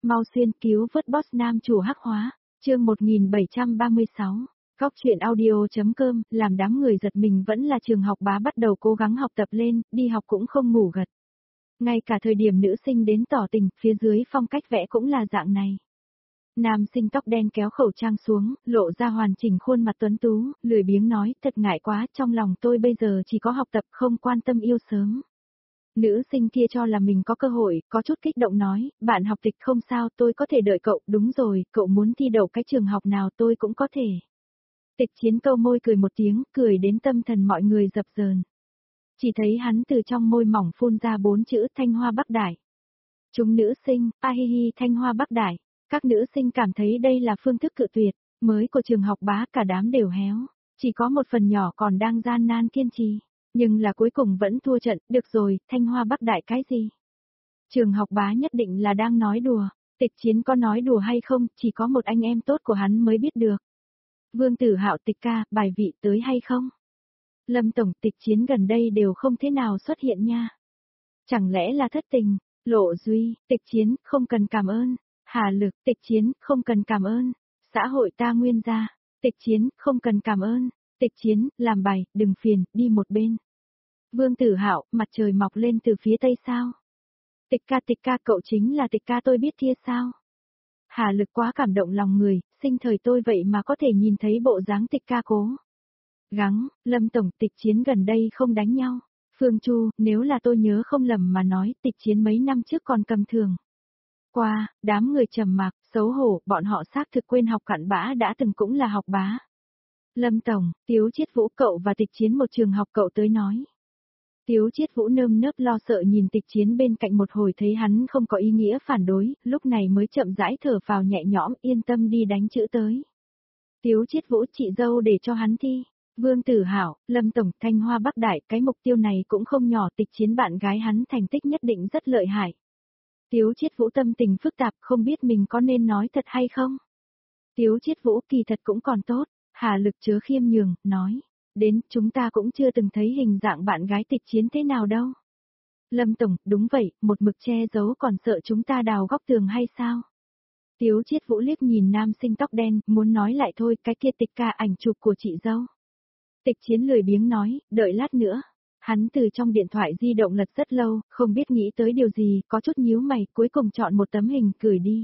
Mau xuyên cứu vớt boss nam chủ hắc hóa, chương 1736. Góc chuyện audio.com, làm đám người giật mình vẫn là trường học bá bắt đầu cố gắng học tập lên, đi học cũng không ngủ gật. Ngay cả thời điểm nữ sinh đến tỏ tình, phía dưới phong cách vẽ cũng là dạng này. Nam sinh tóc đen kéo khẩu trang xuống, lộ ra hoàn chỉnh khuôn mặt tuấn tú, lười biếng nói, thật ngại quá, trong lòng tôi bây giờ chỉ có học tập không quan tâm yêu sớm. Nữ sinh kia cho là mình có cơ hội, có chút kích động nói, bạn học tịch không sao, tôi có thể đợi cậu, đúng rồi, cậu muốn thi đậu cái trường học nào tôi cũng có thể. Tịch Chiến câu môi cười một tiếng, cười đến tâm thần mọi người dập dờn. Chỉ thấy hắn từ trong môi mỏng phun ra 4 chữ Thanh Hoa Bắc Đại. Chúng nữ sinh, ahihi Thanh Hoa Bắc Đại. Các nữ sinh cảm thấy đây là phương thức cự tuyệt, mới của trường học bá cả đám đều héo. Chỉ có một phần nhỏ còn đang gian nan kiên trì. Nhưng là cuối cùng vẫn thua trận, được rồi, Thanh Hoa Bắc Đại cái gì? Trường học bá nhất định là đang nói đùa, Tịch Chiến có nói đùa hay không, chỉ có một anh em tốt của hắn mới biết được. Vương Tử Hạo Tịch ca, bài vị tới hay không? Lâm tổng, Tịch Chiến gần đây đều không thế nào xuất hiện nha. Chẳng lẽ là thất tình? Lộ Duy, Tịch Chiến, không cần cảm ơn. Hà Lực, Tịch Chiến, không cần cảm ơn. Xã hội ta nguyên gia, Tịch Chiến, không cần cảm ơn. Tịch Chiến, làm bài, đừng phiền, đi một bên. Vương Tử Hạo, mặt trời mọc lên từ phía tây sao? Tịch ca cậu chính là Tịch ca tôi biết kia sao? Hà Lực quá cảm động lòng người, sinh thời tôi vậy mà có thể nhìn thấy bộ dáng Tịch ca cố gắng, Lâm tổng, Tịch Chiến gần đây không đánh nhau. Phương Chu, nếu là tôi nhớ không lầm mà nói, Tịch Chiến mấy năm trước còn cầm thường. Qua, đám người trầm mặc, xấu hổ, bọn họ xác thực quên học cặn bã đã từng cũng là học bá. Lâm tổng, Tiếu Chiết Vũ cậu và Tịch Chiến một trường học cậu tới nói. Tiếu Chiết Vũ nơm nớp lo sợ nhìn Tịch Chiến bên cạnh một hồi thấy hắn không có ý nghĩa phản đối, lúc này mới chậm rãi thở vào nhẹ nhõm yên tâm đi đánh chữ tới. Tiếu Chiết Vũ chị dâu để cho hắn thi. Vương Tử Hạo, Lâm tổng, Thanh Hoa Bắc Đại, cái mục tiêu này cũng không nhỏ, Tịch Chiến bạn gái hắn thành tích nhất định rất lợi hại. Tiếu Chiết Vũ tâm tình phức tạp, không biết mình có nên nói thật hay không. Tiếu Chiết Vũ kỳ thật cũng còn tốt, Hà Lực chứa khiêm nhường, nói. Đến, chúng ta cũng chưa từng thấy hình dạng bạn gái Tịch Chiến thế nào đâu. Lâm tổng, đúng vậy, một mực che giấu còn sợ chúng ta đào góc tường hay sao? Tiếu Chiết Vũ liếc nhìn nam sinh tóc đen, muốn nói lại thôi, cái kia Tịch ca ảnh chụp của chị dâu. Tịch Chiến lười biếng nói, đợi lát nữa. Hắn từ trong điện thoại di động lật rất lâu, không biết nghĩ tới điều gì, có chút nhíu mày, cuối cùng chọn một tấm hình gửi đi.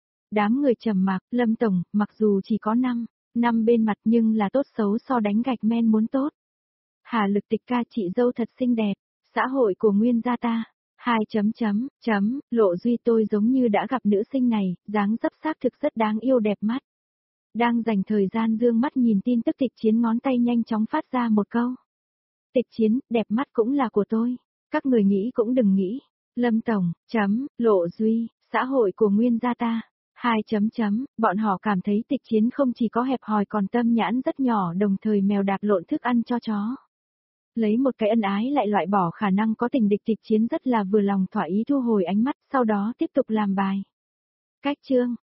Đám người trầm mặc, Lâm tổng, mặc dù chỉ có 5 bên mặt nhưng là tốt xấu so đánh gạch men muốn tốt. Hà Lực Tịch ca chị dâu thật xinh đẹp, xã hội của nguyên gia ta. Lộ Duy tôi giống như đã gặp nữ sinh này, dáng dấp xác thực rất đáng yêu đẹp mắt. Đang dành thời gian dương mắt nhìn tin tức Tịch Chiến ngón tay nhanh chóng phát ra một câu. Tịch Chiến, đẹp mắt cũng là của tôi. Các người nghĩ cũng đừng nghĩ. Lâm tổng, Lộ Duy, xã hội của nguyên gia ta. Bọn họ cảm thấy Tịch Chiến không chỉ có hẹp hòi còn tâm nhãn rất nhỏ, đồng thời mèo đạp lộn thức ăn cho chó. Lấy một cái ân ái lại loại bỏ khả năng có tình địch, Tịch Chiến rất là vừa lòng thỏa ý thu hồi ánh mắt, sau đó tiếp tục làm bài. Cách chương,